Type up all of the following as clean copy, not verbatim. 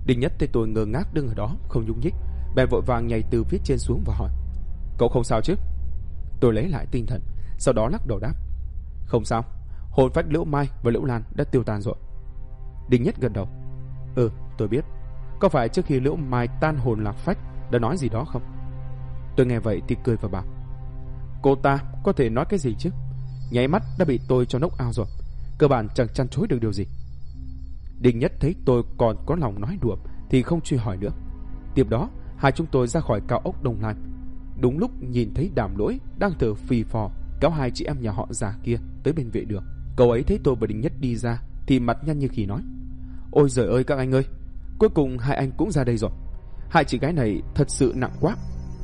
Đinh Nhất thấy tôi ngơ ngác đứng ở đó không nhúc nhích, bèn vội vàng nhảy từ phía trên xuống và hỏi: Cậu không sao chứ? Tôi lấy lại tinh thần, sau đó lắc đầu đáp: Không sao, hồn phách Liễu Mai và Liễu Lan đã tiêu tan rồi. Đinh Nhất gật đầu: Tôi biết. Có phải trước khi Liễu Mai tan hồn lạc phách đã nói gì đó không? Tôi nghe vậy thì cười và bảo: Cô ta có thể nói cái gì chứ? Nháy mắt đã bị tôi cho knock out rồi, cơ bản chẳng chăn chối được điều gì. Đinh Nhất thấy tôi còn có lòng nói đùa thì không truy hỏi nữa. Tiếp đó hai chúng tôi ra khỏi cao ốc Đông Lan. Đúng lúc nhìn thấy Đàm Lỗi đang thở phì phò kéo hai chị em nhà họ già kia tới bên vệ đường. Cậu ấy thấy tôi và Đinh Nhất đi ra thì mặt nhăn như khỉ nói: Ôi giời ơi các anh ơi, cuối cùng hai anh cũng ra đây rồi. Hai chị gái này thật sự nặng quá.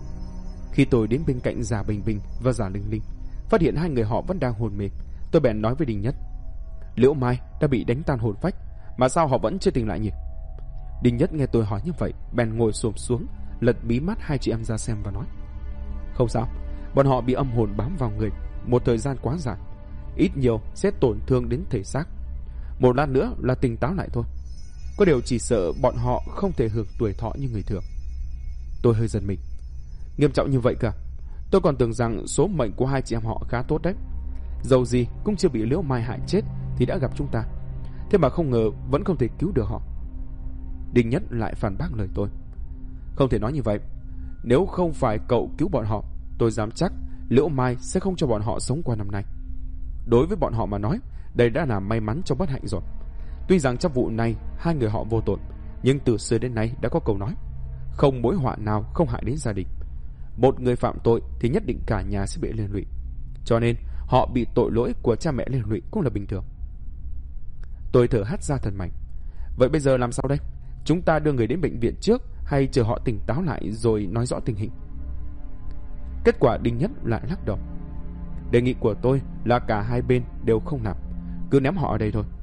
Khi tôi đến bên cạnh già Bình Bình và già Linh Linh, phát hiện hai người họ vẫn đang hôn mê, tôi bèn nói với Đinh Nhất: Liễu Mai đã bị đánh tan hồn phách, mà sao họ vẫn chưa tỉnh lại nhỉ? Đinh Nhất nghe tôi hỏi như vậy, bèn ngồi xổm xuống, lật bí mắt hai chị em ra xem và nói: Không sao, bọn họ bị âm hồn bám vào người một thời gian quá dài, ít nhiều sẽ tổn thương đến thể xác. Một lát nữa là tỉnh táo lại thôi. Có điều chỉ sợ bọn họ không thể hưởng tuổi thọ như người thường. Tôi hơi giật mình. Nghiêm trọng như vậy cả? Tôi còn tưởng rằng số mệnh của hai chị em họ khá tốt đấy. Dầu gì cũng chưa bị Liễu Mai hại chết thì đã gặp chúng ta, thế mà không ngờ vẫn không thể cứu được họ. Đinh Nhất lại phản bác lời tôi: Không thể nói như vậy. Nếu không phải cậu cứu bọn họ, tôi dám chắc Liễu Mai sẽ không cho bọn họ sống qua năm nay. Đối với bọn họ mà nói, đây đã là may mắn cho bất hạnh rồi. Tuy rằng trong vụ này hai người họ vô tội, nhưng từ xưa đến nay đã có câu nói: Không mối họa nào không hại đến gia đình. Một người phạm tội thì nhất định cả nhà sẽ bị liên lụy, cho nên họ bị tội lỗi của cha mẹ liên lụy cũng là bình thường. Tôi thở hắt ra thật mạnh. Vậy bây giờ làm sao đây? Chúng ta đưa người đến bệnh viện trước hay chờ họ tỉnh táo lại rồi nói rõ tình hình? Kết quả Đinh Nhất lại lắc đầu: Đề nghị của tôi là cả hai bên đều không làm, cứ ném họ ở đây thôi.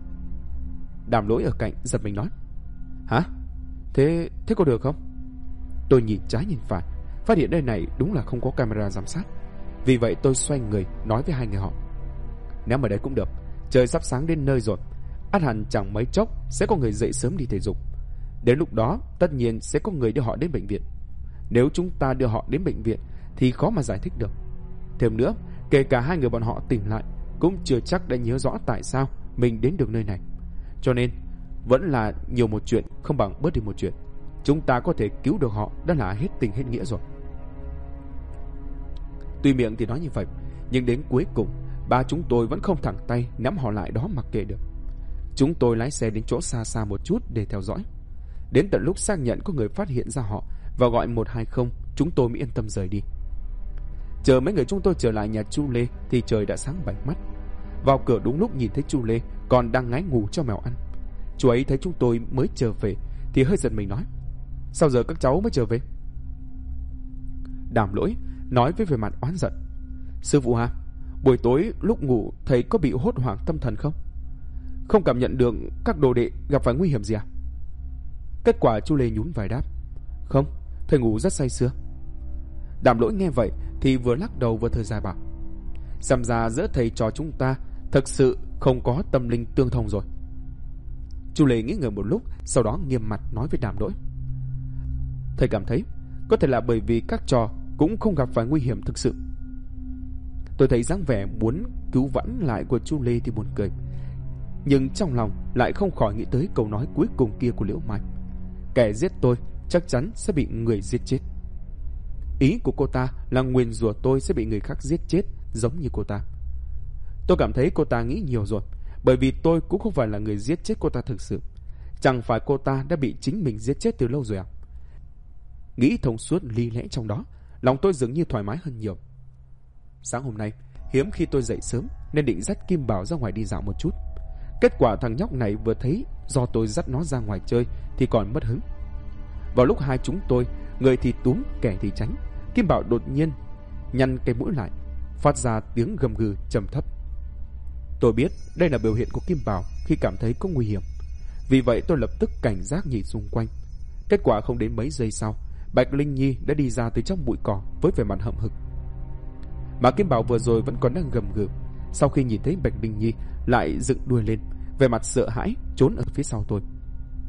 Đàm Lỗi ở cạnh giật mình nói: Hả? Thế có được không? Tôi nhìn trái nhìn phải, phát hiện nơi này đúng là không có camera giám sát. Vì vậy tôi xoay người nói với hai người họ: Ném ở đây cũng được, trời sắp sáng đến nơi rồi, ắt hẳn chẳng mấy chốc sẽ có người dậy sớm đi thể dục. Đến lúc đó tất nhiên sẽ có người đưa họ đến bệnh viện. Nếu chúng ta đưa họ đến bệnh viện thì khó mà giải thích được. Thêm nữa, kể cả hai người bọn họ tỉnh lại cũng chưa chắc đã nhớ rõ tại sao mình đến được nơi này. Cho nên vẫn là nhiều một chuyện không bằng bớt đi một chuyện. Chúng ta có thể cứu được họ đã là hết tình hết nghĩa rồi. Tuy miệng thì nói như vậy, nhưng đến cuối cùng ba chúng tôi vẫn không thẳng tay nắm họ lại đó mặc kệ được. Chúng tôi lái xe đến chỗ xa xa một chút để theo dõi. Đến tận lúc xác nhận có người phát hiện ra họ và gọi 120, chúng tôi mới yên tâm rời đi. Chờ mấy người chúng tôi trở lại nhà chú Lê thì trời đã sáng bảnh mắt. Vào cửa đúng lúc nhìn thấy chú Lê còn đang ngáy ngủ cho mèo ăn. Chú ấy thấy chúng tôi mới trở về thì hơi giật mình nói: Sao giờ các cháu mới trở về? Đàm Lỗi nói với vẻ mặt oán giận: Sư phụ à, buổi tối lúc ngủ thầy có bị hốt hoảng tâm thần không? Không cảm nhận được các đồ đệ gặp phải nguy hiểm gì à? Kết quả chú Lê nhún vai đáp: Không, thầy ngủ rất say sưa. Đàm Lỗi nghe vậy thì vừa lắc đầu vừa thở dài bảo: Xem ra giữa thầy trò chúng ta thực sự không có tâm linh tương thông rồi. Chú Lê nghĩ ngợi một lúc, sau đó nghiêm mặt nói với Đàm Lỗi: Thầy cảm thấy có thể là bởi vì các trò cũng không gặp phải nguy hiểm thực sự. Tôi thấy dáng vẻ muốn cứu vãn lại của chú Lê thì buồn cười, nhưng trong lòng lại không khỏi nghĩ tới câu nói cuối cùng kia của Liễu Mai: Kẻ giết tôi chắc chắn sẽ bị người giết chết. Ý của cô ta là nguyền rủa tôi sẽ bị người khác giết chết giống như cô ta. Tôi cảm thấy cô ta nghĩ nhiều rồi, bởi vì tôi cũng không phải là người giết chết cô ta thực sự. Chẳng phải cô ta đã bị chính mình giết chết từ lâu rồi à? Nghĩ thông suốt lý lẽ trong đó, lòng tôi dường như thoải mái hơn nhiều. Sáng hôm nay hiếm khi tôi dậy sớm nên định dắt Kim Bảo ra ngoài đi dạo một chút. Kết quả thằng nhóc này vừa thấy do tôi dắt nó ra ngoài chơi thì còn mất hứng. Vào lúc hai chúng tôi, người thì túm kẻ thì tránh, Kim Bảo đột nhiên nhăn cái mũi lại, phát ra tiếng gầm gừ trầm thấp. Tôi biết đây là biểu hiện của Kim Bảo khi cảm thấy có nguy hiểm. Vì vậy tôi lập tức cảnh giác nhìn xung quanh. Kết quả không đến mấy giây sau, Bạch Linh Nhi đã đi ra từ trong bụi cỏ với vẻ mặt hậm hực. Mà Kim Bảo vừa rồi vẫn còn đang gầm gừ, sau khi nhìn thấy Bạch Linh Nhi lại dựng đuôi lên, vẻ mặt sợ hãi trốn ở phía sau tôi.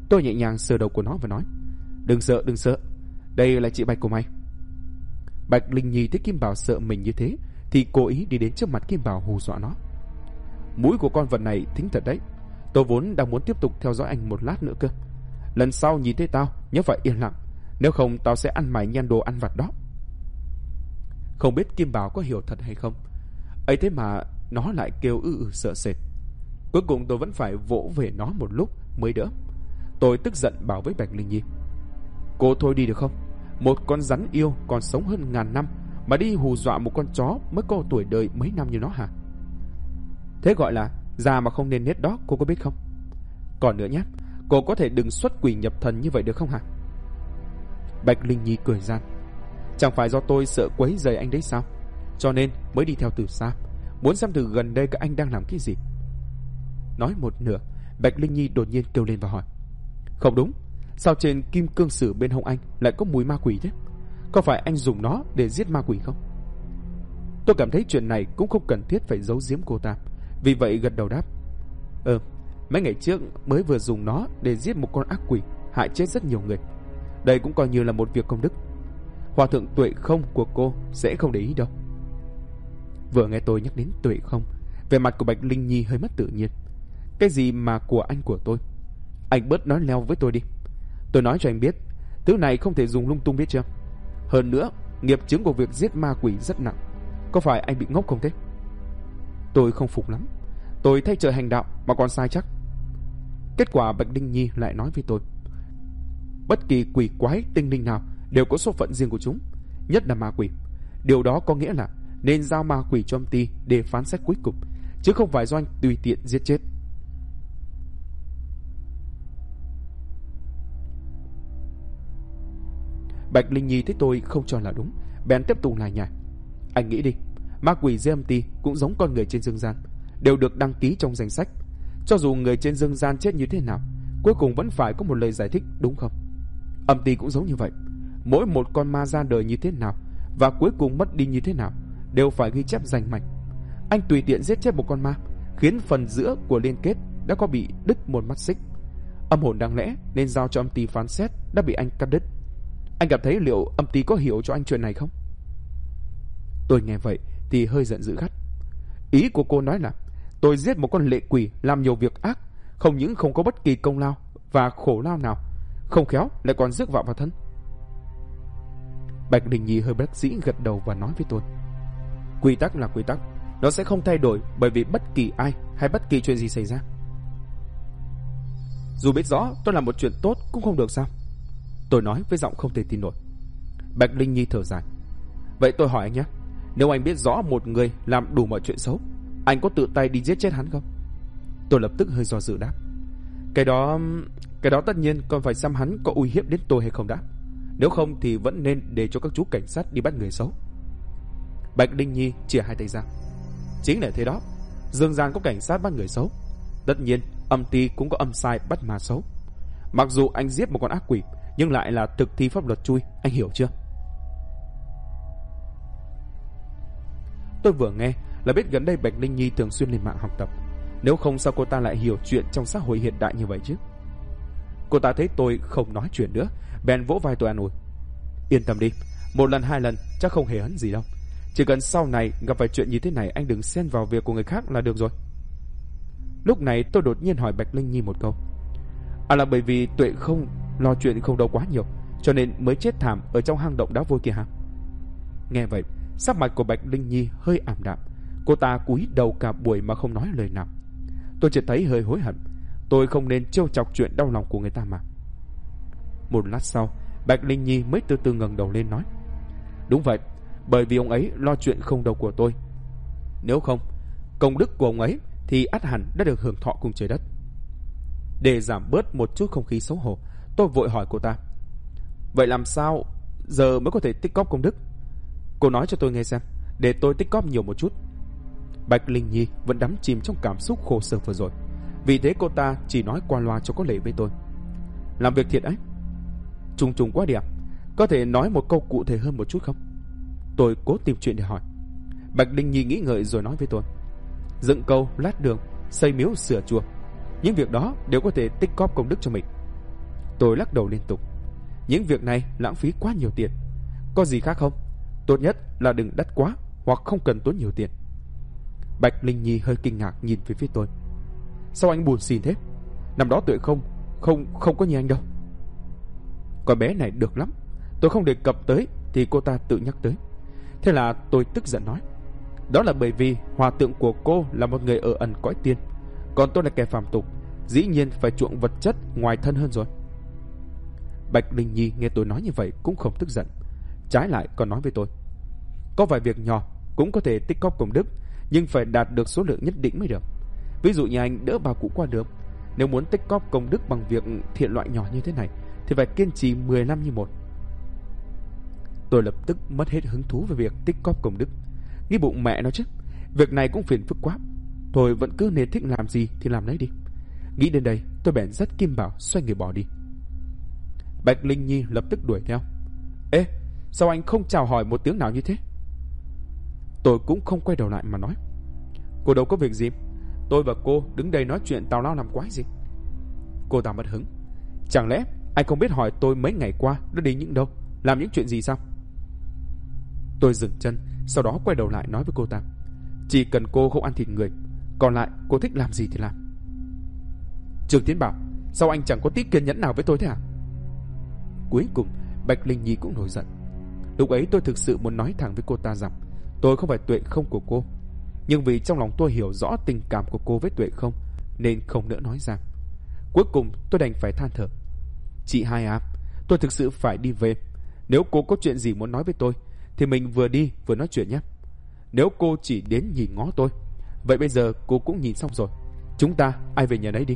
Tôi nhẹ nhàng sờ đầu của nó và nói: Đừng sợ, đây là chị Bạch của mày. Bạch Linh Nhi thấy Kim Bảo sợ mình như thế thì cố ý đi đến trước mặt Kim Bảo hù dọa nó. Mũi của con vật này thính thật đấy. Tôi vốn đang muốn tiếp tục theo dõi anh một lát nữa cơ. Lần sau nhìn thấy tao nhớ phải yên lặng, nếu không tao sẽ ăn mày nhan đồ ăn vặt đó. Không biết Kim Bảo có hiểu thật hay không, ấy thế mà nó lại kêu sợ sệt. Cuối cùng tôi vẫn phải vỗ về nó một lúc mới đỡ. Tôi tức giận bảo với Bạch Linh Nhi: Cô thôi đi được không? Một con rắn yêu còn sống hơn 1000 năm mà đi hù dọa một con chó mới có tuổi đời mấy năm như nó hả? Thế gọi là già mà không nên nết đó, cô có biết không? Còn nữa nhé, cô có thể đừng xuất quỷ nhập thần như vậy được không hả? Bạch Linh Nhi cười gian: Chẳng phải do tôi sợ quấy rầy anh đấy sao? Cho nên mới đi theo từ xa, muốn xem thử gần đây các anh đang làm cái gì. Nói một nửa, Bạch Linh Nhi đột nhiên kêu lên và hỏi: Không đúng, sao trên kim cương sử bên hông anh lại có mùi ma quỷ thế? Có phải anh dùng nó để giết ma quỷ không? Tôi cảm thấy chuyện này cũng không cần thiết phải giấu giếm cô ta, vì vậy gật đầu đáp: Mấy ngày trước mới vừa dùng nó để giết một con ác quỷ, hại chết rất nhiều người. Đây cũng coi như là một việc công đức. Hòa thượng Tuệ Không của cô sẽ không để ý đâu. Vừa nghe tôi nhắc đến Tuệ Không, vẻ mặt của Bạch Linh Nhi hơi mất tự nhiên. Cái gì mà của anh của tôi? Anh bớt nói leo với tôi đi. Tôi nói cho anh biết, thứ này không thể dùng lung tung, biết chưa? Hơn nữa, nghiệp chướng của việc giết ma quỷ rất nặng. Có phải anh bị ngốc không thế? Tôi không phục lắm. Tôi thay trời hành đạo mà còn sai chắc. Kết quả Bạch Linh Nhi lại nói với tôi: Bất kỳ quỷ quái tinh linh nào đều có số phận riêng của chúng, nhất là ma quỷ. Điều đó có nghĩa là nên giao ma quỷ cho âm ty để phán xét cuối cùng, chứ không phải do anh tùy tiện giết chết. Bạch Linh Nhi thấy tôi không cho là đúng, bèn tiếp tục lải nhải: Anh nghĩ đi, ma quỷ dưới âm ty cũng giống con người trên dương gian, đều được đăng ký trong danh sách. Cho dù người trên dương gian chết như thế nào, cuối cùng vẫn phải có một lời giải thích, đúng không? Âm ty cũng giống như vậy, mỗi một con ma ra đời như thế nào và cuối cùng mất đi như thế nào đều phải ghi chép rành mạch. Anh tùy tiện giết chết một con ma, khiến phần giữa của liên kết đã có bị đứt một mắt xích. Âm hồn đáng lẽ nên giao cho âm ty phán xét đã bị anh cắt đứt. Anh cảm thấy liệu âm ty có hiểu cho anh chuyện này không? Tôi nghe vậy thì hơi giận dữ gắt. Ý của cô nói là tôi giết một con lệ quỷ làm nhiều việc ác, không những không có bất kỳ công lao và khổ lao nào, không khéo lại còn rước vạ vào thân. Bạch Linh Nhi hơi bất dĩ gật đầu và nói với tôi: Quy tắc là quy tắc, nó sẽ không thay đổi bởi vì bất kỳ ai hay bất kỳ chuyện gì xảy ra. Dù biết rõ tôi làm một chuyện tốt cũng không được sao? Tôi nói với giọng không thể tin nổi. Bạch Linh Nhi thở dài: Vậy tôi hỏi anh nhé, nếu anh biết rõ một người làm đủ mọi chuyện xấu, anh có tự tay đi giết chết hắn không? Tôi lập tức hơi do dự đáp: Cái đó tất nhiên còn phải xem hắn có uy hiếp đến tôi hay không đã. Nếu không thì vẫn nên để cho các chú cảnh sát đi bắt người xấu. Bạch Linh Nhi chìa hai tay ra: Chính là thế đó, dương gian có cảnh sát bắt người xấu, tất nhiên âm ty cũng có âm sai bắt ma xấu. Mặc dù anh giết một con ác quỷ, nhưng lại là thực thi pháp luật chui, anh hiểu chưa? Tôi vừa nghe là biết gần đây Bạch Linh Nhi thường xuyên lên mạng học tập. Nếu không sao cô ta lại hiểu chuyện trong xã hội hiện đại như vậy chứ? Cô ta thấy tôi không nói chuyện nữa, bèn vỗ vai tôi an ủi: Yên tâm đi, một lần hai lần chắc không hề hấn gì đâu. Chỉ cần sau này gặp phải chuyện như thế này, anh đừng xen vào việc của người khác là được rồi. Lúc này tôi đột nhiên hỏi Bạch Linh Nhi một câu: là bởi vì Tuệ Không lo chuyện không đâu quá nhiều, cho nên mới chết thảm ở trong hang động đá vôi kia hả? Nghe vậy, sắc mặt của Bạch Linh Nhi hơi ảm đạm. Cô ta cúi đầu cả buổi mà không nói lời nào. Tôi chỉ thấy hơi hối hận, tôi không nên trêu chọc chuyện đau lòng của người ta mà. Một lát sau, Bạch Linh Nhi mới từ từ ngẩng đầu lên nói: Đúng vậy, bởi vì ông ấy lo chuyện không đâu của tôi. Nếu không, công đức của ông ấy thì ắt hẳn đã được hưởng thọ cùng trời đất. Để giảm bớt một chút không khí xấu hổ, tôi vội hỏi cô ta: Vậy làm sao giờ mới có thể tích góp công đức? Cô nói cho tôi nghe xem, để tôi tích góp nhiều một chút. Bạch Linh Nhi vẫn đắm chìm trong cảm xúc khổ sở vừa rồi, vì thế cô ta chỉ nói qua loa cho có lệ với tôi: Làm việc thiệt ấy. Trùng quá đẹp, có thể nói một câu cụ thể hơn một chút không? Tôi cố tìm chuyện để hỏi. Bạch Linh Nhi nghĩ ngợi rồi nói với tôi: Dựng cầu, lát đường, xây miếu, sửa chùa, những việc đó đều có thể tích góp công đức cho mình. Tôi lắc đầu liên tục. Những việc này lãng phí quá nhiều tiền. Có gì khác không? Tốt nhất là đừng đắt quá, hoặc không cần tốn nhiều tiền. Bạch Linh Nhi hơi kinh ngạc nhìn về phía tôi. Sao anh buồn xỉn thế? Năm đó Tuệ không có như anh đâu. Con bé này được lắm. Tôi không đề cập tới thì cô ta tự nhắc tới. Thế là tôi tức giận nói, đó là bởi vì hòa tượng của cô là một người ở ẩn cõi tiên, còn tôi là kẻ phàm tục, dĩ nhiên phải chuộng vật chất ngoài thân hơn rồi. Bạch Linh Nhi nghe tôi nói như vậy cũng không tức giận, trái lại còn nói với tôi, có vài việc nhỏ cũng có thể tích góp công đức, nhưng phải đạt được số lượng nhất định mới được. Ví dụ như anh đỡ bà cụ qua đường, nếu muốn tích góp công đức bằng việc thiện loại nhỏ như thế này thì phải kiên trì 10 năm như một. Tôi lập tức mất hết hứng thú về việc tích góp công đức, nghĩ bụng mẹ nó chứ, việc này cũng phiền phức quá, thôi vẫn cứ nên thích làm gì thì làm đấy đi. Nghĩ đến đây tôi bèn dắt Kim Bảo xoay người bỏ đi. Bạch Linh Nhi lập tức đuổi theo. Ê, sao anh không chào hỏi một tiếng nào như thế? Tôi cũng không quay đầu lại mà nói, cô đâu có việc gì, tôi và cô đứng đây nói chuyện tào lao làm quái gì. Cô ta mất hứng. Chẳng lẽ anh không biết hỏi tôi mấy ngày qua đã đi những đâu, làm những chuyện gì sao? Tôi dừng chân, sau đó quay đầu lại nói với cô ta, chỉ cần cô không ăn thịt người, còn lại cô thích làm gì thì làm. Trương Tiến Bảo, sao anh chẳng có tí kiên nhẫn nào với tôi thế hả? Cuối cùng Bạch Linh Nhi cũng nổi giận. Lúc ấy tôi thực sự muốn nói thẳng với cô ta rằng tôi không phải Tuệ Không của cô, nhưng vì trong lòng tôi hiểu rõ tình cảm của cô với Tuệ Không nên không nỡ nói ra. Cuối cùng tôi đành phải than thở, chị hai à, tôi thực sự phải đi về. Nếu cô có chuyện gì muốn nói với tôi thì mình vừa đi vừa nói chuyện nhé. Nếu cô chỉ đến nhìn ngó tôi, vậy bây giờ cô cũng nhìn xong rồi, chúng ta ai về nhà nấy đi.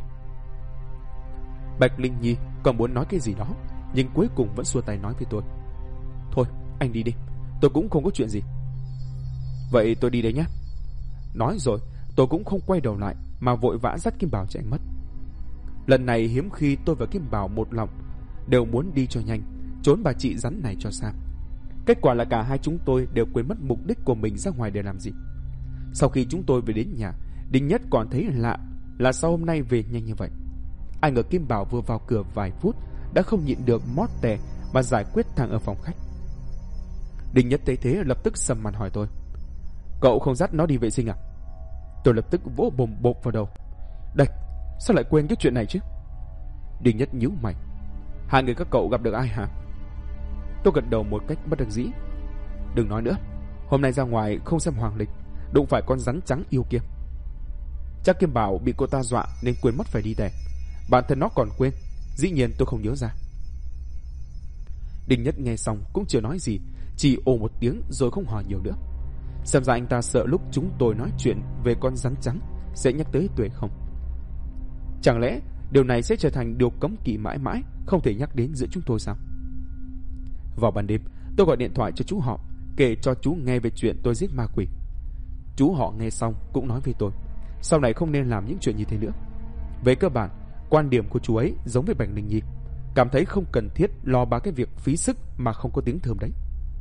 Bạch Linh Nhi còn muốn nói cái gì đó, nhưng cuối cùng vẫn xua tay nói với tôi, thôi anh đi đi, tôi cũng không có chuyện gì. Vậy tôi đi đấy nhé. Nói rồi tôi cũng không quay đầu lại mà vội vã dắt Kim Bảo chạy mất. Lần này hiếm khi tôi và Kim Bảo một lòng, đều muốn đi cho nhanh, trốn bà chị rắn này cho xa. Kết quả là cả hai chúng tôi đều quên mất mục đích của mình ra ngoài để làm gì. Sau khi chúng tôi về đến nhà, Đinh Nhất còn thấy lạ là sao hôm nay về nhanh như vậy. Ai ngờ Kim Bảo vừa vào cửa vài phút đã không nhịn được mót tè mà giải quyết thằng ở phòng khách. Đinh Nhất thấy thế lập tức sầm mặt hỏi tôi, cậu không dắt nó đi vệ sinh à? Tôi lập tức vỗ bồm bộp vào đầu, đây, sao lại quên cái chuyện này chứ? Đinh Nhất nhíu mày, hai người các cậu gặp được ai hả? Tôi gật đầu một cách bất đắc dĩ. Đừng nói nữa, hôm nay ra ngoài không xem hoàng lịch, đụng phải con rắn trắng yêu kia. Chắc Kim Bảo bị cô ta dọa nên quên mất phải đi tè. Bản thân nó còn quên, dĩ nhiên tôi không nhớ ra. Đinh Nhất nghe xong cũng chưa nói gì, chỉ ồ một tiếng rồi không hỏi nhiều nữa. Xem ra anh ta sợ lúc chúng tôi nói chuyện về con rắn trắng sẽ nhắc tới Tuệ Không. Chẳng lẽ điều này sẽ trở thành điều cấm kỵ mãi mãi, không thể nhắc đến giữa chúng tôi sao? Vào ban đêm, tôi gọi điện thoại cho chú họ, kể cho chú nghe về chuyện tôi giết ma quỷ. Chú họ nghe xong cũng nói với tôi, sau này không nên làm những chuyện như thế nữa. Về cơ bản, quan điểm của chú ấy giống với Bạch Linh Nhi, cảm thấy không cần thiết lo ba cái việc phí sức mà không có tiếng thơm đấy.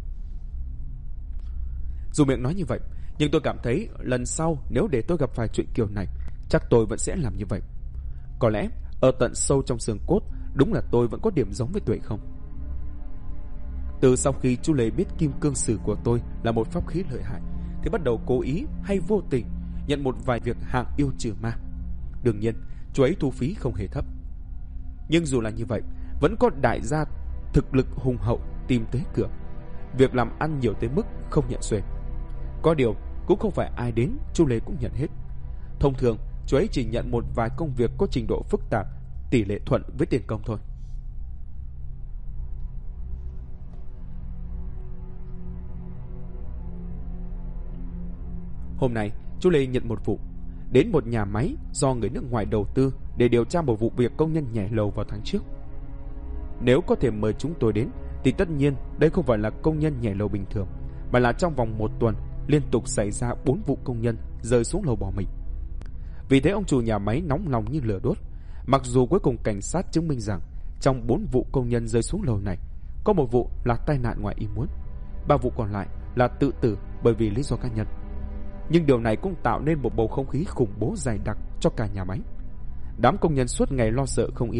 Dù miệng nói như vậy, nhưng tôi cảm thấy lần sau nếu để tôi gặp phải chuyện kiểu này, chắc tôi vẫn sẽ làm như vậy. Có lẽ ở tận sâu trong xương cốt, đúng là tôi vẫn có điểm giống với Tuệ Không. Từ sau khi chú Lê biết kim cương sử của tôi là một pháp khí lợi hại, thì bắt đầu cố ý hay vô tình nhận một vài việc hạng yêu trừ ma. Đương nhiên, chú ấy thu phí không hề thấp. Nhưng dù là như vậy, vẫn có đại gia thực lực hùng hậu tìm tới cửa. Việc làm ăn nhiều tới mức không nhận xuể. Có điều, cũng không phải ai đến chú Lê cũng nhận hết. Thông thường, chú ấy chỉ nhận một vài công việc có trình độ phức tạp, tỷ lệ thuận với tiền công thôi. Hôm nay, chú Lê nhận một vụ, đến một nhà máy do người nước ngoài đầu tư để điều tra một vụ việc công nhân nhảy lầu vào tháng trước. Nếu có thể mời chúng tôi đến, thì tất nhiên đây không phải là công nhân nhảy lầu bình thường, mà là trong vòng một tuần liên tục xảy ra 4 vụ công nhân rơi xuống lầu bỏ mình. Vì thế ông chủ nhà máy nóng lòng như lửa đốt. Mặc dù cuối cùng cảnh sát chứng minh rằng trong 4 vụ công nhân rơi xuống lầu này, có một vụ là tai nạn ngoài ý muốn, 3 vụ còn lại là tự tử bởi vì lý do cá nhân. Nhưng điều này cũng tạo nên một bầu không khí khủng bố dày đặc cho cả nhà máy. Đám công nhân suốt ngày lo sợ không yên,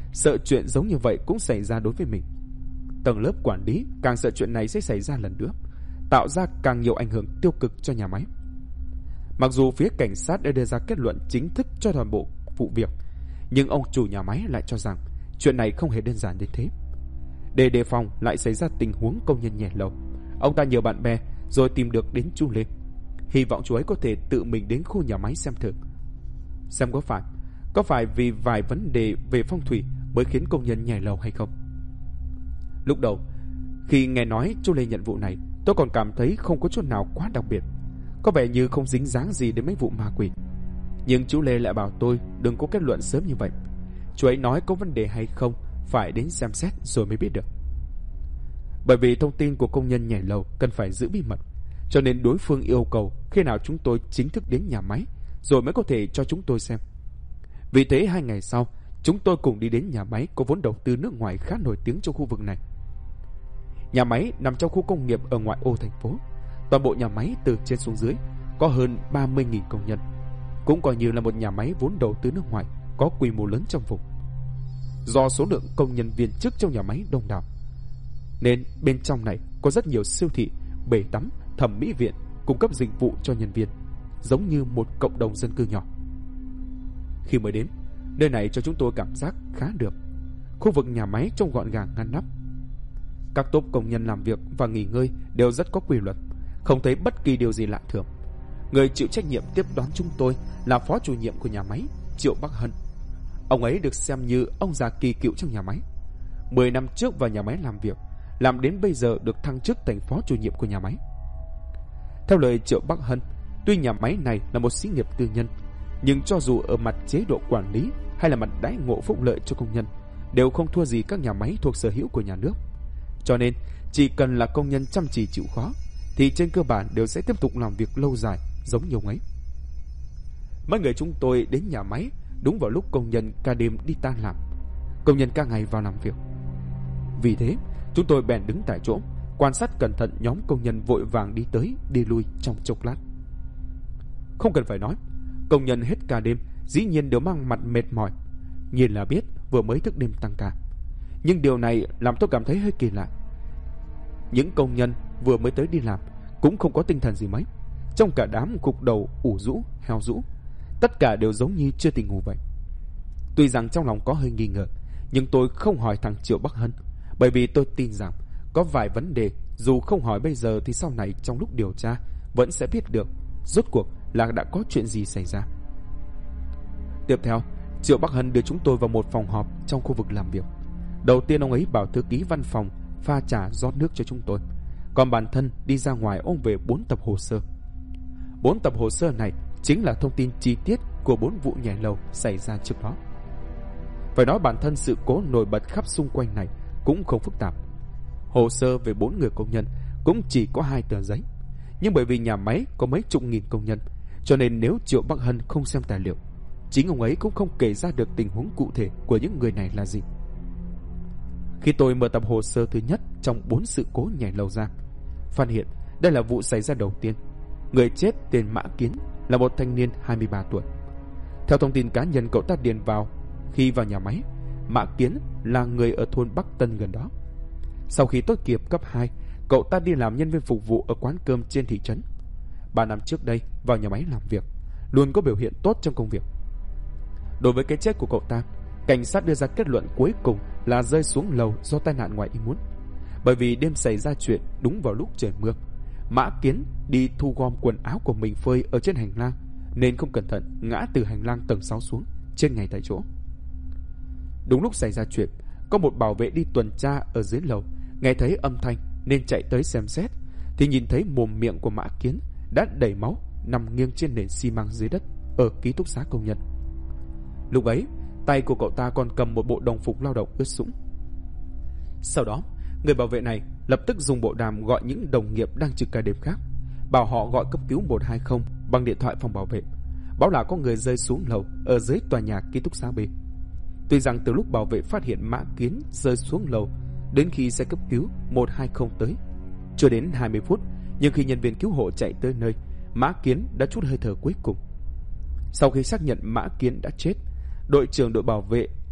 sợ chuyện giống như vậy cũng xảy ra đối với mình. Tầng lớp quản lý càng sợ chuyện này sẽ xảy ra lần nữa, tạo ra càng nhiều ảnh hưởng tiêu cực cho nhà máy. Mặc dù phía cảnh sát đã đưa ra kết luận chính thức cho toàn bộ vụ việc, nhưng ông chủ nhà máy lại cho rằng chuyện này không hề đơn giản đến thế. Để đề phòng lại xảy ra tình huống công nhân nhảy lầu, ông ta nhờ bạn bè rồi tìm được đến chú Lê, hy vọng chú ấy có thể tự mình đến khu nhà máy xem thử, xem có phải vì vài vấn đề về phong thủy mới khiến công nhân nhảy lầu hay không. Lúc đầu khi nghe nói chú Lê nhận vụ này, tôi còn cảm thấy không có chút nào quá đặc biệt, có vẻ như không dính dáng gì đến mấy vụ ma quỷ. Nhưng chú Lê lại bảo tôi đừng có kết luận sớm như vậy. Chú ấy nói có vấn đề hay không phải đến xem xét rồi mới biết được. Bởi vì thông tin của công nhân nhảy lầu cần phải giữ bí mật, cho nên đối phương yêu cầu khi nào chúng tôi chính thức đến nhà máy rồi mới có thể cho chúng tôi xem. Vì thế 2 ngày sau, chúng tôi cùng đi đến nhà máy có vốn đầu tư nước ngoài khá nổi tiếng trong khu vực này. Nhà máy nằm trong khu công nghiệp ở ngoại ô thành phố. Toàn bộ nhà máy từ trên xuống dưới có hơn 30.000 công nhân, cũng coi như là một nhà máy vốn đầu tư nước ngoài có quy mô lớn trong vùng. Do số lượng công nhân viên chức trong nhà máy đông đảo, nên bên trong này có rất nhiều siêu thị, bể tắm, thẩm mỹ viện cung cấp dịch vụ cho nhân viên, giống như một cộng đồng dân cư nhỏ. Khi mới đến, nơi này cho chúng tôi cảm giác khá được. Khu vực nhà máy trông gọn gàng ngăn nắp. Các tốp công nhân làm việc và nghỉ ngơi đều rất có quy luật, không thấy bất kỳ điều gì lạ thường. Người chịu trách nhiệm tiếp đón chúng tôi là phó chủ nhiệm của nhà máy, Triệu Bắc Hân. Ông ấy được xem như ông già kỳ cựu trong nhà máy. 10 năm trước vào nhà máy làm việc, làm đến bây giờ được thăng chức thành phó chủ nhiệm của nhà máy. Theo lời Triệu Bắc Hân, tuy nhà máy này là một xí nghiệp tư nhân, nhưng cho dù ở mặt chế độ quản lý hay là mặt đãi ngộ phúc lợi cho công nhân, đều không thua gì các nhà máy thuộc sở hữu của nhà nước. Cho nên, chỉ cần là công nhân chăm chỉ chịu khó, thì trên cơ bản đều sẽ tiếp tục làm việc lâu dài giống như ông ấy. Mấy người chúng tôi đến nhà máy đúng vào lúc công nhân ca đêm đi tan làm, công nhân ca ngày vào làm việc. Vì thế, chúng tôi bèn đứng tại chỗ, quan sát cẩn thận nhóm công nhân vội vàng đi tới đi lui trong chốc lát. Không cần phải nói, công nhân hết ca đêm dĩ nhiên đều mang mặt mệt mỏi, nhìn là biết vừa mới thức đêm tăng ca. Nhưng điều này làm tôi cảm thấy hơi kỳ lạ. Những công nhân vừa mới tới đi làm cũng không có tinh thần gì mấy, trong cả đám gục đầu ủ rũ, heo rũ, tất cả đều giống như chưa tỉnh ngủ vậy. Tuy rằng trong lòng có hơi nghi ngờ, nhưng tôi không hỏi thằng Triệu Bắc Hân, bởi vì tôi tin rằng có vài vấn đề dù không hỏi bây giờ thì sau này trong lúc điều tra vẫn sẽ biết được rốt cuộc là đã có chuyện gì xảy ra. Tiếp theo, Triệu Bắc Hân đưa chúng tôi vào một phòng họp trong khu vực làm việc. Đầu tiên ông ấy bảo thư ký văn phòng pha trà rót nước cho chúng tôi, còn bản thân đi ra ngoài ôm về 4 tập hồ sơ. 4 tập hồ sơ này chính là thông tin chi tiết của 4 vụ nhảy lầu xảy ra trước đó. Phải nói bản thân sự cố nổi bật khắp xung quanh này cũng không phức tạp. Hồ sơ về 4 người công nhân cũng chỉ có 2 tờ giấy, nhưng bởi vì nhà máy có mấy chục nghìn công nhân, cho nên nếu Triệu Bắc Hân không xem tài liệu, chính ông ấy cũng không kể ra được tình huống cụ thể của những người này là gì. Khi tôi mở tập hồ sơ thứ nhất trong 4 sự cố nhảy lầu ra, phát hiện đây là vụ xảy ra đầu tiên. Người chết tên Mã Kiến là một thanh niên 23 tuổi. Theo thông tin cá nhân cậu ta điền vào khi vào nhà máy, Mã Kiến là người ở thôn Bắc Tân gần đó. Sau khi tốt nghiệp cấp 2, cậu ta đi làm nhân viên phục vụ ở quán cơm trên thị trấn. 3 năm trước đây vào nhà máy làm việc, luôn có biểu hiện tốt trong công việc. Đối với cái chết của cậu ta, cảnh sát đưa ra kết luận cuối cùng là rơi xuống lầu do tai nạn ngoài ý muốn. Bởi vì đêm xảy ra chuyện đúng vào lúc trời mưa, Mã Kiến đi thu gom quần áo của mình phơi ở trên hành lang, nên không cẩn thận ngã từ hành lang tầng 6 xuống, chết ngay tại chỗ. Đúng lúc xảy ra chuyện, có một bảo vệ đi tuần tra ở dưới lầu, nghe thấy âm thanh nên chạy tới xem xét, thì nhìn thấy mồm miệng của Mã Kiến đã đầy máu, nằm nghiêng trên nền xi măng dưới đất ở ký túc xá công nhân. Lúc ấy, tay của cậu ta còn cầm một bộ đồng phục lao động ướt sũng. Sau đó, người bảo vệ này lập tức dùng bộ đàm gọi những đồng nghiệp đang trực ca đêm khác, bảo họ gọi cấp cứu 120 bằng điện thoại phòng bảo vệ, báo là có người rơi xuống lầu ở dưới tòa nhà ký túc xá B. Tuy rằng từ lúc bảo vệ phát hiện Mã Kiến rơi xuống lầu đến khi xe cấp cứu 120 tới chưa đến 20 phút, nhưng khi nhân viên cứu hộ chạy tới nơi, Mã Kiến đã trút hơi thở cuối cùng. Sau khi xác nhận Mã Kiến đã chết, đội trưởng đội bảo vệ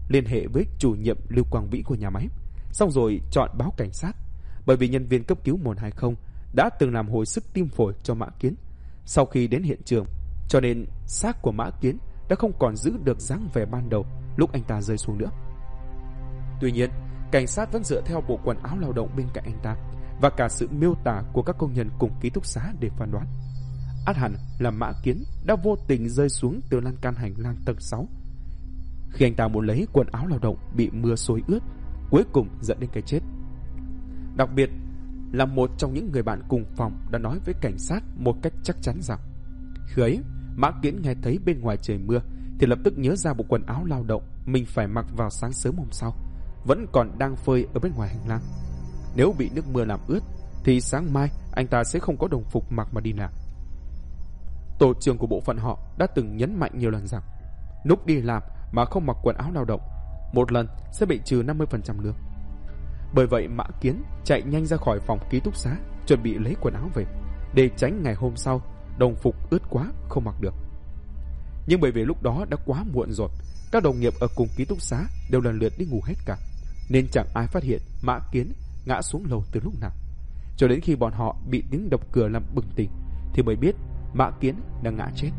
liên hệ với chủ nhiệm Lưu Quang Vĩ của nhà máy, xong rồi chọn báo cảnh sát, bởi vì nhân viên cấp cứu 120 đã từng làm hồi sức tim phổi cho Mã Kiến. Sau khi đến hiện trường, cho nên xác của Mã Kiến đã không còn giữ được dáng vẻ ban đầu lúc anh ta rơi xuống nữa. Tuy nhiên, cảnh sát vẫn dựa theo bộ quần áo lao động bên cạnh anh ta và cả sự miêu tả của các công nhân cùng ký túc xá để phán đoán. Ắt hẳn là Mã Kiến đã vô tình rơi xuống từ lan can hành lang tầng 6. Khi anh ta muốn lấy quần áo lao động bị mưa xối ướt, cuối cùng dẫn đến cái chết. Đặc biệt là một trong những người bạn cùng phòng đã nói với cảnh sát một cách chắc chắn rằng khi ấy Mã Kiến nghe thấy bên ngoài trời mưa thì lập tức nhớ ra bộ quần áo lao động mình phải mặc vào sáng sớm hôm sau, vẫn còn đang phơi ở bên ngoài hành lang. Nếu bị nước mưa làm ướt thì sáng mai anh ta sẽ không có đồng phục mặc mà đi làm. Tổ trưởng của bộ phận họ đã từng nhấn mạnh nhiều lần rằng lúc đi làm mà không mặc quần áo lao động, một lần sẽ bị trừ 50% lương. Bởi vậy Mã Kiến chạy nhanh ra khỏi phòng ký túc xá, chuẩn bị lấy quần áo về, để tránh ngày hôm sau đồng phục ướt quá không mặc được. Nhưng bởi vì lúc đó đã quá muộn rồi, các đồng nghiệp ở cùng ký túc xá đều lần lượt đi ngủ hết cả, nên chẳng ai phát hiện Mã Kiến ngã xuống lầu từ lúc nào. Cho đến khi bọn họ bị tiếng đập cửa làm bừng tỉnh thì mới biết Mã Kiến đã ngã chết.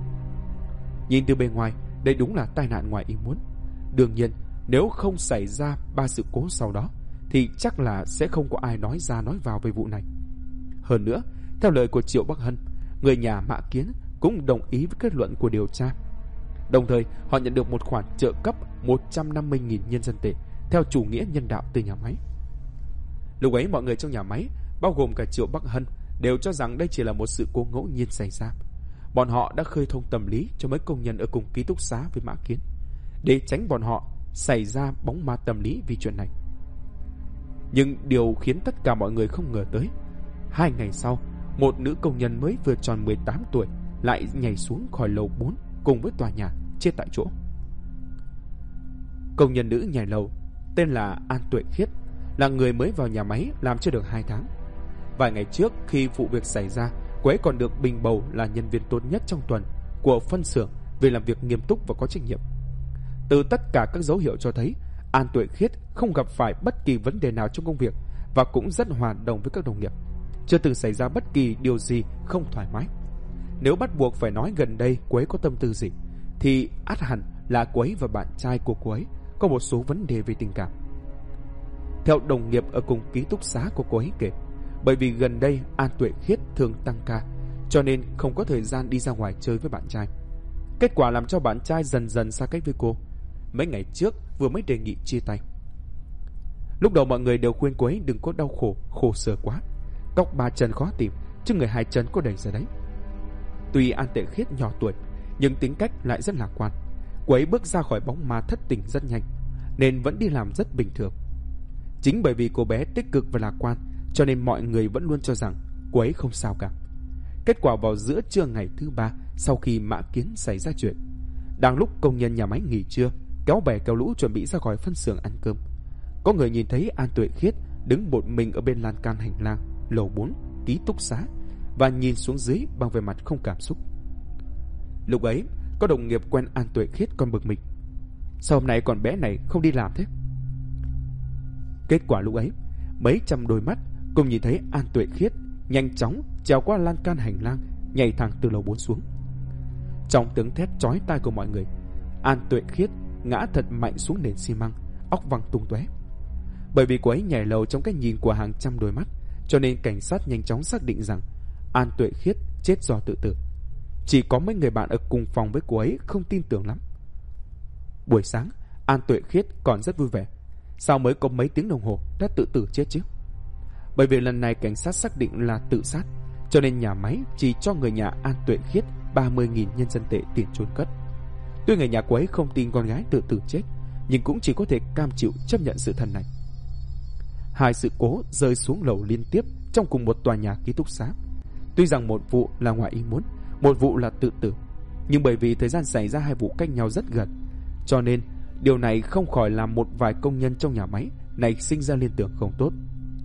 Nhìn từ bề ngoài, đây đúng là tai nạn ngoài ý muốn. Đương nhiên, nếu không xảy ra 3 sự cố sau đó thì chắc là sẽ không có ai nói ra nói vào về vụ này. Hơn nữa, theo lời của Triệu Bắc Hân, người nhà Mã Kiến cũng đồng ý với kết luận của điều tra. Đồng thời, họ nhận được một khoản trợ cấp 150.000 nhân dân tệ theo chủ nghĩa nhân đạo từ nhà máy. Lúc ấy mọi người trong nhà máy, bao gồm cả Triệu Bắc Hân, đều cho rằng đây chỉ là một sự cố ngẫu nhiên xảy ra. Bọn họ đã khơi thông tâm lý cho mấy công nhân ở cùng ký túc xá với Mã Kiến, để tránh bọn họ xảy ra bóng ma tâm lý vì chuyện này. Nhưng điều khiến tất cả mọi người không ngờ tới, 2 ngày sau, một nữ công nhân mới vừa tròn 18 tuổi lại nhảy xuống khỏi lầu 4 cùng với tòa nhà, chết tại chỗ. Công nhân nữ nhảy lầu tên là An Tuệ Khiết, là người mới vào nhà máy làm chưa được 2 tháng. Vài ngày trước khi vụ việc xảy ra, cô ấy còn được bình bầu là nhân viên tốt nhất trong tuần của phân xưởng vì làm việc nghiêm túc và có trách nhiệm. Từ tất cả các dấu hiệu cho thấy, An Tuệ Khiết không gặp phải bất kỳ vấn đề nào trong công việc và cũng rất hòa đồng với các đồng nghiệp, chưa từng xảy ra bất kỳ điều gì không thoải mái. Nếu bắt buộc phải nói gần đây cô ấy có tâm tư gì, thì ắt hẳn là cô ấy và bạn trai của cô ấy có một số vấn đề về tình cảm. Theo đồng nghiệp ở cùng ký túc xá của cô ấy kể, bởi vì gần đây An Tuệ Khiết thường tăng ca, cho nên không có thời gian đi ra ngoài chơi với bạn trai. Kết quả làm cho bạn trai dần dần xa cách với cô. Mấy ngày trước vừa mới đề nghị chia tay. Lúc đầu mọi người đều khuyên cô ấy đừng có đau khổ sở quá. Tóc 3 chân khó tìm, chứ người 2 chân có đầy ra đấy. Tuy An Tuệ Khiết nhỏ tuổi, nhưng tính cách lại rất lạc quan. Cô ấy bước ra khỏi bóng ma thất tình rất nhanh, nên vẫn đi làm rất bình thường. Chính bởi vì cô bé tích cực và lạc quan, cho nên mọi người vẫn luôn cho rằng cô ấy không sao cả. Kết quả vào giữa trưa ngày thứ 3 sau khi Mã Kiến xảy ra chuyện, đang lúc công nhân nhà máy nghỉ trưa, kéo bè kéo lũ chuẩn bị ra khỏi phân xưởng ăn cơm, có người nhìn thấy An Tuệ Khiết đứng một mình ở bên lan can hành lang lầu 4 ký túc xá và nhìn xuống dưới bằng vẻ mặt không cảm xúc. Lúc ấy, có đồng nghiệp quen An Tuệ Khiết còn bực mình: sao hôm nay con bé này không đi làm thế? Kết quả lúc ấy, mấy trăm đôi mắt cùng nhìn thấy An Tuệ Khiết nhanh chóng trèo qua lan can hành lang, nhảy thẳng từ lầu 4 xuống. Trong tiếng thét chói tai của mọi người, An Tuệ Khiết ngã thật mạnh xuống nền xi măng, óc văng tung tóe. Bởi vì cô ấy nhảy lầu trong cái nhìn của hàng trăm đôi mắt, cho nên cảnh sát nhanh chóng xác định rằng An Tuệ Khiết chết do tự tử. Chỉ có mấy người bạn ở cùng phòng với cô ấy không tin tưởng lắm. Buổi sáng, An Tuệ Khiết còn rất vui vẻ. Sao mới có mấy tiếng đồng hồ đã tự tử chết chứ? Bởi vì lần này cảnh sát xác định là tự sát, cho nên nhà máy chỉ cho người nhà An Tuệ Khiết 30.000 nhân dân tệ tiền chôn cất. Tuy người nhà cô ấy không tin con gái tự tử chết, nhưng cũng chỉ có thể cam chịu chấp nhận sự thật này. 2 sự cố rơi xuống lầu liên tiếp trong cùng một tòa nhà ký túc xá. Tuy rằng một vụ là ngoài ý muốn, một vụ là tự tử, nhưng bởi vì thời gian xảy ra 2 vụ cách nhau rất gần, cho nên điều này không khỏi làm một vài công nhân trong nhà máy này sinh ra liên tưởng không tốt.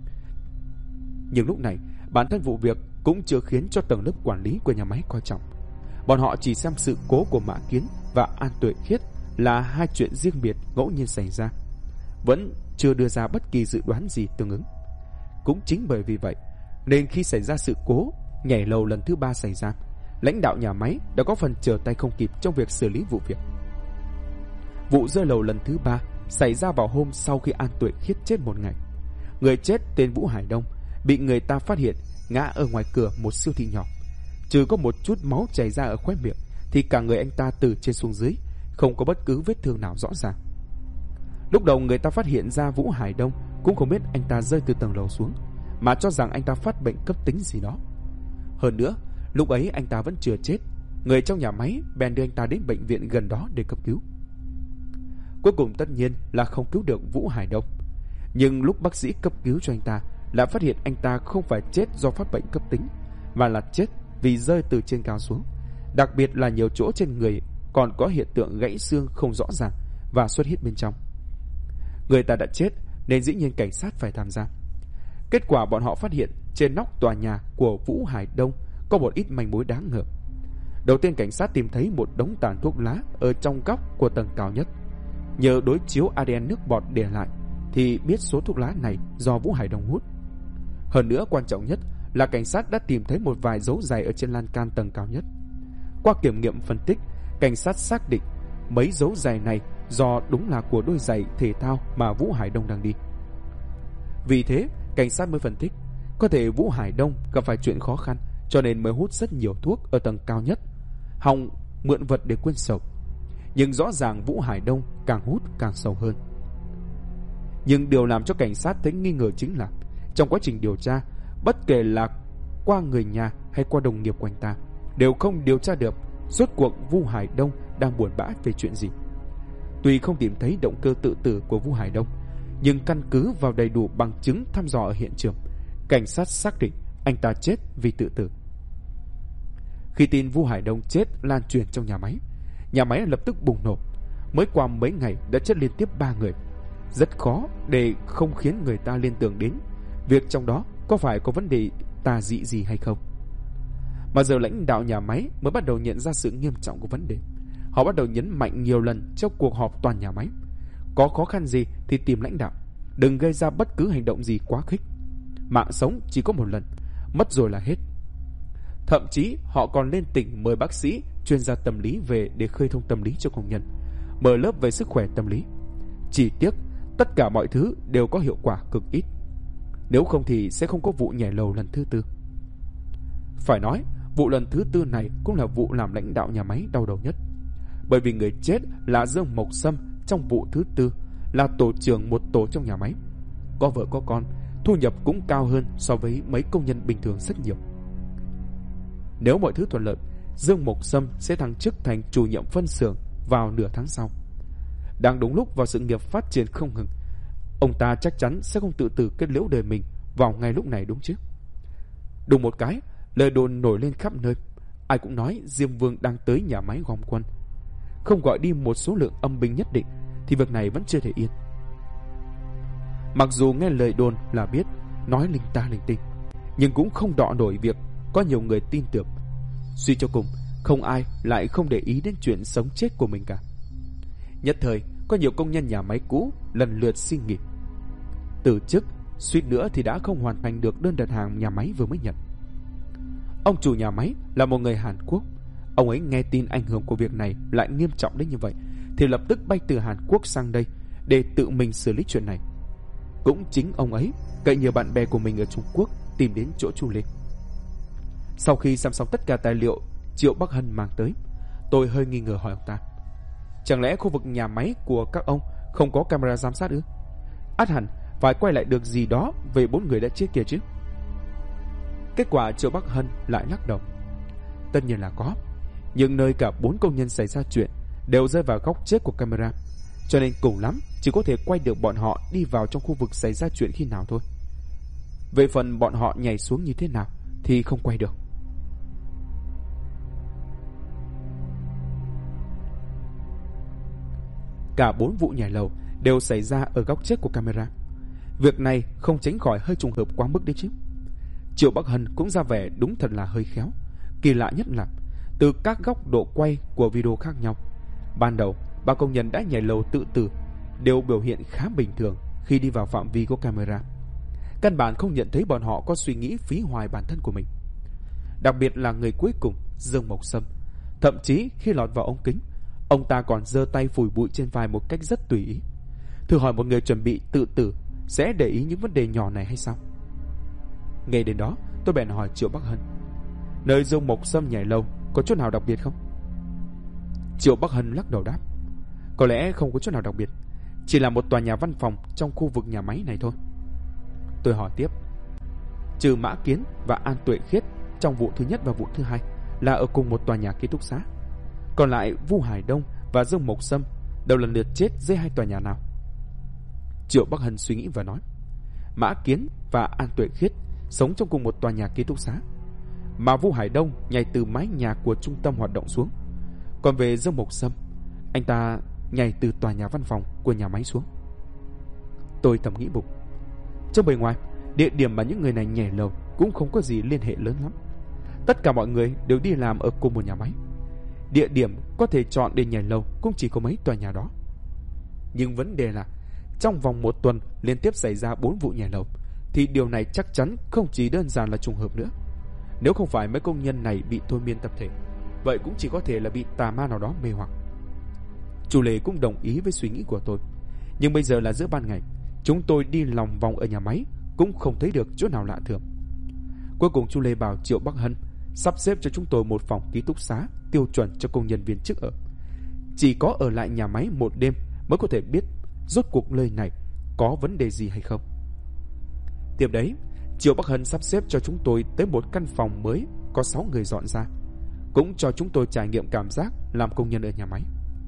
Nhưng lúc này, bản thân vụ việc cũng chưa khiến cho tầng lớp quản lý của nhà máy coi trọng. Bọn họ chỉ xem sự cố của Mã Kiến và An Tuệ Khiết là hai chuyện riêng biệt ngẫu nhiên xảy ra, vẫn chưa đưa ra bất kỳ dự đoán gì tương ứng. Cũng chính bởi vì vậy nên khi xảy ra sự cố nhảy lầu lần thứ 3 xảy ra, lãnh đạo nhà máy đã có phần trở tay không kịp trong việc xử lý vụ việc. Vụ rơi lầu lần thứ 3 xảy ra vào hôm sau khi An Tuệ Khiết chết một ngày. Người chết tên Vũ Hải Đông bị người ta phát hiện ngã ở ngoài cửa một siêu thị nhỏ. Trừ có một chút máu chảy ra ở khóe miệng thì cả người anh ta từ trên xuống dưới không có bất cứ vết thương nào rõ ràng. Lúc đầu người ta phát hiện ra Vũ Hải Đông cũng không biết anh ta rơi từ tầng lầu xuống, mà cho rằng anh ta phát bệnh cấp tính gì đó. Hơn nữa, lúc ấy anh ta vẫn chưa chết, người trong nhà máy bèn đưa anh ta đến bệnh viện gần đó để cấp cứu. Cuối cùng tất nhiên là không cứu được Vũ Hải Đông, nhưng lúc bác sĩ cấp cứu cho anh ta lại phát hiện anh ta không phải chết do phát bệnh cấp tính, mà là chết vì rơi từ trên cao xuống. Đặc biệt là nhiều chỗ trên người còn có hiện tượng gãy xương không rõ ràng và xuất huyết bên trong. Người ta đã chết nên dĩ nhiên cảnh sát phải tham gia. Kết quả bọn họ phát hiện trên nóc tòa nhà của Vũ Hải Đông có một ít manh mối đáng ngờ. Đầu tiên cảnh sát tìm thấy một đống tàn thuốc lá ở trong góc của tầng cao nhất. Nhờ đối chiếu ADN nước bọt để lại thì biết số thuốc lá này do Vũ Hải Đông hút. Hơn nữa quan trọng nhất là cảnh sát đã tìm thấy một vài dấu giày ở trên lan can tầng cao nhất. Qua kiểm nghiệm phân tích, cảnh sát xác định mấy dấu giày này do đúng là của đôi giày thể thao mà Vũ Hải Đông đang đi. Vì thế, cảnh sát mới phân tích có thể Vũ Hải Đông gặp phải chuyện khó khăn cho nên mới hút rất nhiều thuốc ở tầng cao nhất, hòng mượn vật để quên sầu. Nhưng rõ ràng Vũ Hải Đông càng hút càng sầu hơn. Nhưng điều làm cho cảnh sát thấy nghi ngờ chính là trong quá trình điều tra, bất kể là qua người nhà hay qua đồng nghiệp của anh ta, đều không điều tra được rốt cuộc Vũ Hải Đông đang buồn bã về chuyện gì. Tuy không tìm thấy động cơ tự tử của Vũ Hải Đông, nhưng căn cứ vào đầy đủ bằng chứng thăm dò ở hiện trường, cảnh sát xác định anh ta chết vì tự tử. Khi tin Vũ Hải Đông chết lan truyền trong nhà máy lập tức bùng nổ. Mới qua mấy ngày đã chết liên tiếp 3 người. Rất khó để không khiến người ta liên tưởng đến việc trong đó có phải có vấn đề tà dị gì hay không. Mà giờ lãnh đạo nhà máy mới bắt đầu nhận ra sự nghiêm trọng của vấn đề. Họ bắt đầu nhấn mạnh nhiều lần trong cuộc họp toàn nhà máy: có khó khăn gì thì tìm lãnh đạo, đừng gây ra bất cứ hành động gì quá khích. Mạng sống chỉ có một lần, mất rồi là hết. Thậm chí họ còn lên tỉnh mời bác sĩ, chuyên gia tâm lý về để khơi thông tâm lý cho công nhân, mở lớp về sức khỏe tâm lý. Chỉ tiếc tất cả mọi thứ đều có hiệu quả cực ít. Nếu không thì sẽ không có vụ nhảy lầu lần thứ 4. Phải nói, vụ lần thứ 4 này cũng là vụ làm lãnh đạo nhà máy đau đầu nhất. Bởi vì người chết là Dương Mộc Sâm trong vụ thứ 4, là tổ trưởng một tổ trong nhà máy, có vợ có con, thu nhập cũng cao hơn so với mấy công nhân bình thường rất nhiều. Nếu mọi thứ thuận lợi, Dương Mộc Sâm sẽ thăng chức thành chủ nhiệm phân xưởng vào nửa tháng sau. Đang đúng lúc vào sự nghiệp phát triển không ngừng, ông ta chắc chắn sẽ không tự tử kết liễu đời mình vào ngay lúc này, đúng chứ? Đùng một cái, lời đồn nổi lên khắp nơi. Ai cũng nói Diêm Vương đang tới nhà máy gom quân. Không gọi đi một số lượng âm binh nhất định thì việc này vẫn chưa thể yên. Mặc dù nghe lời đồn là biết nói linh ta linh tinh, nhưng cũng không đọ nổi việc có nhiều người tin tưởng. Suy cho cùng, không ai lại không để ý đến chuyện sống chết của mình cả. Nhất thời, có nhiều công nhân nhà máy cũ lần lượt xin nghỉ, từ chức, suýt nữa thì đã không hoàn thành được đơn đặt hàng nhà máy vừa mới nhận. Ông chủ nhà máy là một người Hàn Quốc. Ông ấy nghe tin ảnh hưởng của việc này lại nghiêm trọng đến như vậy thì lập tức bay từ Hàn Quốc sang đây để tự mình xử lý chuyện này. Cũng chính ông ấy cậy nhờ bạn bè của mình ở Trung Quốc tìm đến chỗ Chu Lê. Sau khi xem xong tất cả tài liệu Triệu Bắc Hân mang tới, tôi hơi nghi ngờ hỏi ông ta: chẳng lẽ khu vực nhà máy của các ông không có camera giám sát ư? Ắt hẳn phải quay lại được gì đó về 4 người đã chết kia chứ. Kết quả Triệu Bắc Hân lại lắc đầu: tất nhiên là có, nhưng nơi cả 4 công nhân xảy ra chuyện đều rơi vào góc chết của camera, cho nên cùng lắm chỉ có thể quay được bọn họ đi vào trong khu vực xảy ra chuyện khi nào thôi. Về phần bọn họ nhảy xuống như thế nào thì không quay được. Cả 4 vụ nhảy lầu đều xảy ra ở góc chết của camera. Việc này không tránh khỏi hơi trùng hợp quá mức đấy chứ. Triệu Bắc Hân cũng ra vẻ đúng thật là hơi khéo. Kỳ lạ nhất là từ các góc độ quay của video khác nhau, ban đầu ba công nhân đã nhảy lầu tự tử đều biểu hiện khá bình thường khi đi vào phạm vi của camera. Căn bản không nhận thấy bọn họ có suy nghĩ phí hoài bản thân của mình. Đặc biệt là người cuối cùng, Dương Mộc Sâm. Thậm chí khi lọt vào ống kính, ông ta còn giơ tay phủi bụi trên vai một cách rất tùy ý. Thử hỏi một người chuẩn bị tự tử sẽ để ý những vấn đề nhỏ này hay sao? Nghe đến đó, tôi bèn hỏi Triệu Bắc Hân, nơi Dương Mộc Sâm nhảy lầu có chỗ nào đặc biệt không? Triệu Bắc Hân lắc đầu đáp, có lẽ không có chỗ nào đặc biệt, chỉ là một tòa nhà văn phòng trong khu vực nhà máy này thôi. Tôi hỏi tiếp, trừ Mã Kiến và An Tuệ Khiết trong vụ thứ nhất và vụ thứ hai là ở cùng một tòa nhà ký túc xá, còn lại Vu Hải Đông và Dương Mộc Sâm đều lần lượt chết dưới hai tòa nhà nào? Triệu Bắc Hân suy nghĩ và nói, Mã Kiến và An Tuệ Khiết sống trong cùng một tòa nhà ký túc xá, mà Vu Hải Đông nhảy từ mái nhà của trung tâm hoạt động xuống. Còn về Dương Mộc Sâm, anh ta nhảy từ tòa nhà văn phòng của nhà máy xuống. Tôi thầm nghĩ bụng, trong bề ngoài, địa điểm mà những người này nhảy lầu cũng không có gì liên hệ lớn lắm. Tất cả mọi người đều đi làm ở cùng một nhà máy. Địa điểm có thể chọn để nhảy lầu cũng chỉ có mấy tòa nhà đó. Nhưng vấn đề là trong vòng một tuần liên tiếp xảy ra 4 vụ nhảy lầu, thì điều này chắc chắn không chỉ đơn giản là trùng hợp nữa. Nếu không phải mấy công nhân này bị thôi miên tập thể, vậy cũng chỉ có thể là bị tà ma nào đó mê hoặc. Chu Lê cũng đồng ý với suy nghĩ của tôi. Nhưng bây giờ là giữa ban ngày, chúng tôi đi lòng vòng ở nhà máy cũng không thấy được chỗ nào lạ thường. Cuối cùng Chu Lê bảo Triệu Bắc Hân sắp xếp cho chúng tôi một phòng ký túc xá tiêu chuẩn cho công nhân viên chức ở. Chỉ có ở lại nhà máy một đêm mới có thể biết rốt cuộc nơi này có vấn đề gì hay không. Tiếp đấy, Triệu Bắc Hân sắp xếp cho chúng tôi tới một căn phòng mới có 6 người dọn ra, cũng cho chúng tôi trải nghiệm cảm giác làm công nhân ở nhà máy.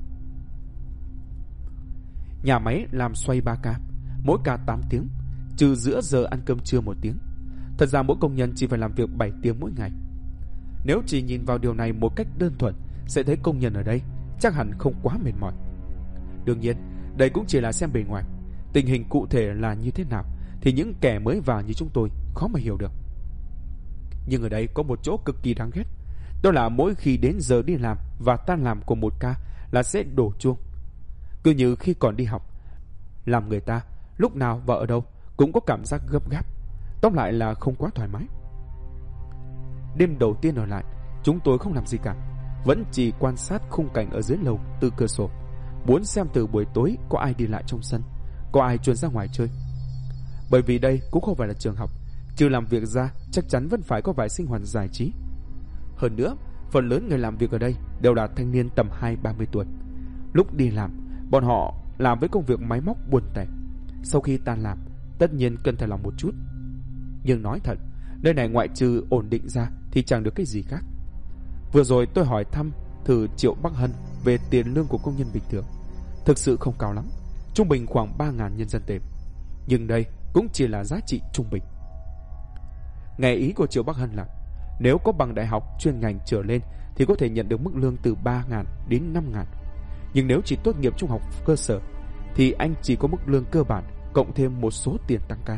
Nhà máy làm xoay 3 ca, mỗi ca 8 tiếng, trừ giữa giờ ăn cơm trưa 1 tiếng. Thật ra mỗi công nhân chỉ phải làm việc 7 tiếng mỗi ngày. Nếu chỉ nhìn vào điều này một cách đơn thuần, sẽ thấy công nhân ở đây chắc hẳn không quá mệt mỏi. Đương nhiên, đây cũng chỉ là xem bề ngoài. Tình hình cụ thể là như thế nào thì những kẻ mới vào như chúng tôi khó mà hiểu được. Nhưng ở đây có một chỗ cực kỳ đáng ghét, đó là mỗi khi đến giờ đi làm và tan làm của một ca là sẽ đổ chuông. Cứ như khi còn đi học, làm người ta lúc nào và ở đâu cũng có cảm giác gấp gáp. Tóm lại là không quá thoải mái. Đêm đầu tiên ở lại, chúng tôi không làm gì cả, vẫn chỉ quan sát khung cảnh ở dưới lầu từ cửa sổ, muốn xem từ buổi tối có ai đi lại trong sân, có ai chuồn ra ngoài chơi. Bởi vì đây cũng không phải là trường học, trừ làm việc ra chắc chắn vẫn phải có vài sinh hoạt giải trí. Hơn nữa, phần lớn người làm việc ở đây đều là thanh niên tầm 20-30 tuổi. Lúc đi làm, bọn họ làm với công việc máy móc buồn tẻ. Sau khi tan làm, tất nhiên cần thả lỏng một chút. Nhưng nói thật, nơi này ngoại trừ ổn định ra thì chẳng được cái gì khác. Vừa rồi tôi hỏi thăm thử Triệu Bắc Hân về tiền lương của công nhân bình thường. Thực sự không cao lắm, trung bình khoảng 3.000 nhân dân tệ. Nhưng đây cũng chỉ là giá trị trung bình. Nghe ý của Triệu Bắc Hân là nếu có bằng đại học chuyên ngành trở lên thì có thể nhận được mức lương từ 3.000 đến 5.000. Nhưng nếu chỉ tốt nghiệp trung học cơ sở thì anh chỉ có mức lương cơ bản cộng thêm một số tiền tăng ca.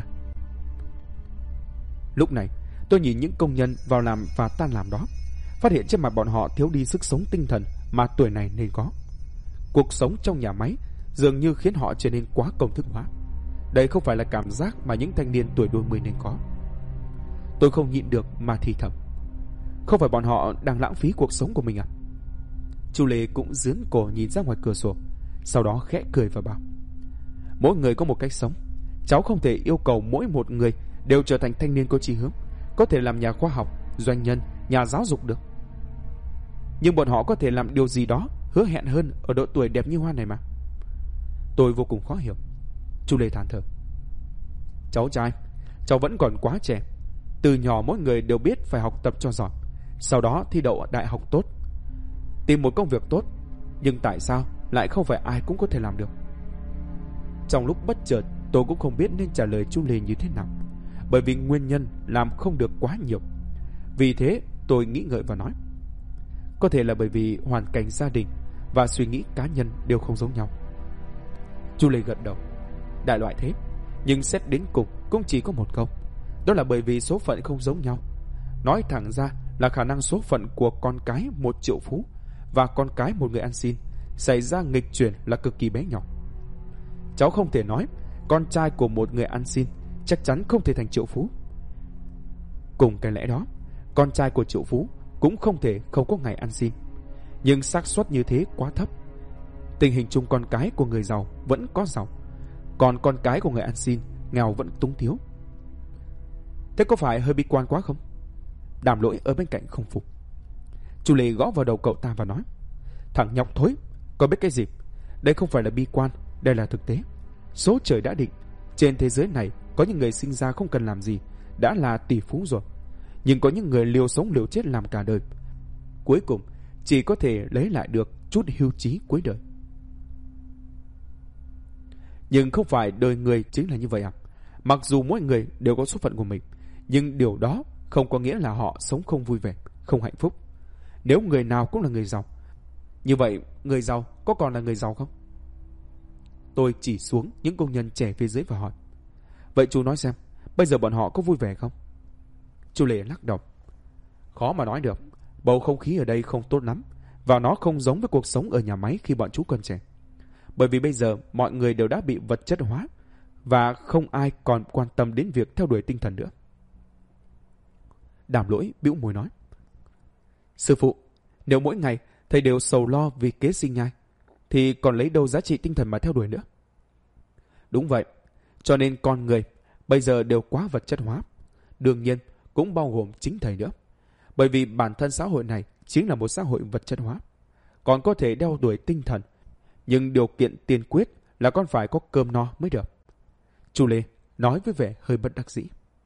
Lúc này tôi nhìn những công nhân vào làm và tan làm đó, phát hiện trên mặt bọn họ thiếu đi sức sống tinh thần mà tuổi này nên có. Cuộc sống trong nhà máy dường như khiến họ trở nên quá công thức hóa. Đây không phải là cảm giác mà những thanh niên tuổi đôi mươi nên có. Tôi không nhịn được mà thì thầm, không phải bọn họ đang lãng phí cuộc sống của mình à? Chu Lê cũng dướn cổ nhìn ra ngoài cửa sổ, sau đó khẽ cười và bảo, mỗi người có một cách sống, cháu không thể yêu cầu mỗi một người đều trở thành thanh niên có chí hướng, có thể làm nhà khoa học, doanh nhân, nhà giáo dục được. Nhưng bọn họ có thể làm điều gì đó hứa hẹn hơn ở độ tuổi đẹp như hoa này mà. Tôi vô cùng khó hiểu. Chu Lê than thở, cháu trai, cháu vẫn còn quá trẻ. Từ nhỏ mỗi người đều biết phải học tập cho giỏi, sau đó thi đậu đại học tốt, tìm một công việc tốt. Nhưng tại sao lại không phải ai cũng có thể làm được? Trong lúc bất chợt, tôi cũng không biết nên trả lời Chu Lê như thế nào, bởi vì nguyên nhân làm không được quá nhiều. Vì thế tôi nghĩ ngợi và nói, có thể là bởi vì hoàn cảnh gia đình và suy nghĩ cá nhân đều không giống nhau. Chu Lê gật đầu, đại loại thế, nhưng xét đến cùng cũng chỉ có một câu, đó là bởi vì số phận không giống nhau. Nói thẳng ra là khả năng số phận của con cái một triệu phú và con cái một người ăn xin xảy ra nghịch chuyển là cực kỳ bé nhỏ. Cháu không thể nói con trai của một người ăn xin chắc chắn không thể thành triệu phú. Cùng cái lẽ đó, con trai của triệu phú cũng không thể không có ngày ăn xin. Nhưng xác suất như thế quá thấp. Tình hình chung con cái của người giàu vẫn có giàu, còn con cái của người ăn xin nghèo vẫn túng thiếu. Thế có phải hơi bi quan quá không? Đàm Lỗi ở bên cạnh không phục. Chu Lê gõ vào đầu cậu ta và nói: Thằng nhóc thối, có biết cái gì? Đây không phải là bi quan, đây là thực tế. Số trời đã định, trên thế giới này có những người sinh ra không cần làm gì đã là tỷ phú rồi, nhưng có những người liều sống liều chết làm cả đời, cuối cùng chỉ có thể lấy lại được chút hưu trí cuối đời. Nhưng không phải đời người chính là như vậy à? Mặc dù mỗi người đều có số phận của mình, nhưng điều đó không có nghĩa là họ sống không vui vẻ, không hạnh phúc. Nếu người nào cũng là người giàu, như vậy người giàu có còn là người giàu không? Tôi chỉ xuống những công nhân trẻ phía dưới và hỏi: Vậy chú nói xem, bây giờ bọn họ có vui vẻ không? Chú Lệ lắc đầu: Khó mà nói được, bầu không khí ở đây không tốt lắm, và nó không giống với cuộc sống ở nhà máy khi bọn chú còn trẻ. Bởi vì bây giờ mọi người đều đã bị vật chất hóa, và không ai còn quan tâm đến việc theo đuổi tinh thần nữa. Đàm Lỗi bĩu môi nói: Sư phụ, nếu mỗi ngày thầy đều sầu lo vì kế sinh nhai, thì còn lấy đâu giá trị tinh thần mà theo đuổi nữa? Đúng vậy, cho nên con người bây giờ đều quá vật chất hóa, đương nhiên cũng bao gồm chính thầy nữa. Bởi vì bản thân xã hội này chính là một xã hội vật chất hóa. Còn có thể đeo đuổi tinh thần, nhưng điều kiện tiên quyết là con phải có cơm no mới được. Chu Lê nói với vẻ hơi bất đắc dĩ.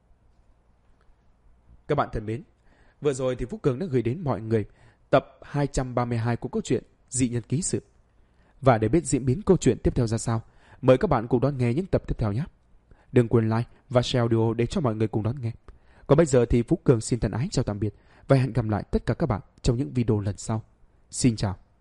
Các bạn thân mến, vừa rồi thì Phúc Cường đã gửi đến mọi người tập 232 của câu chuyện Dị Nhân Ký Sự. Và để biết diễn biến câu chuyện tiếp theo ra sao, mời các bạn cùng đón nghe những tập tiếp theo nhé. Đừng quên like và share audio để cho mọi người cùng đón nghe. Còn bây giờ thì Phúc Cường xin thân ái chào tạm biệt và hẹn gặp lại tất cả các bạn trong những video lần sau. Xin chào.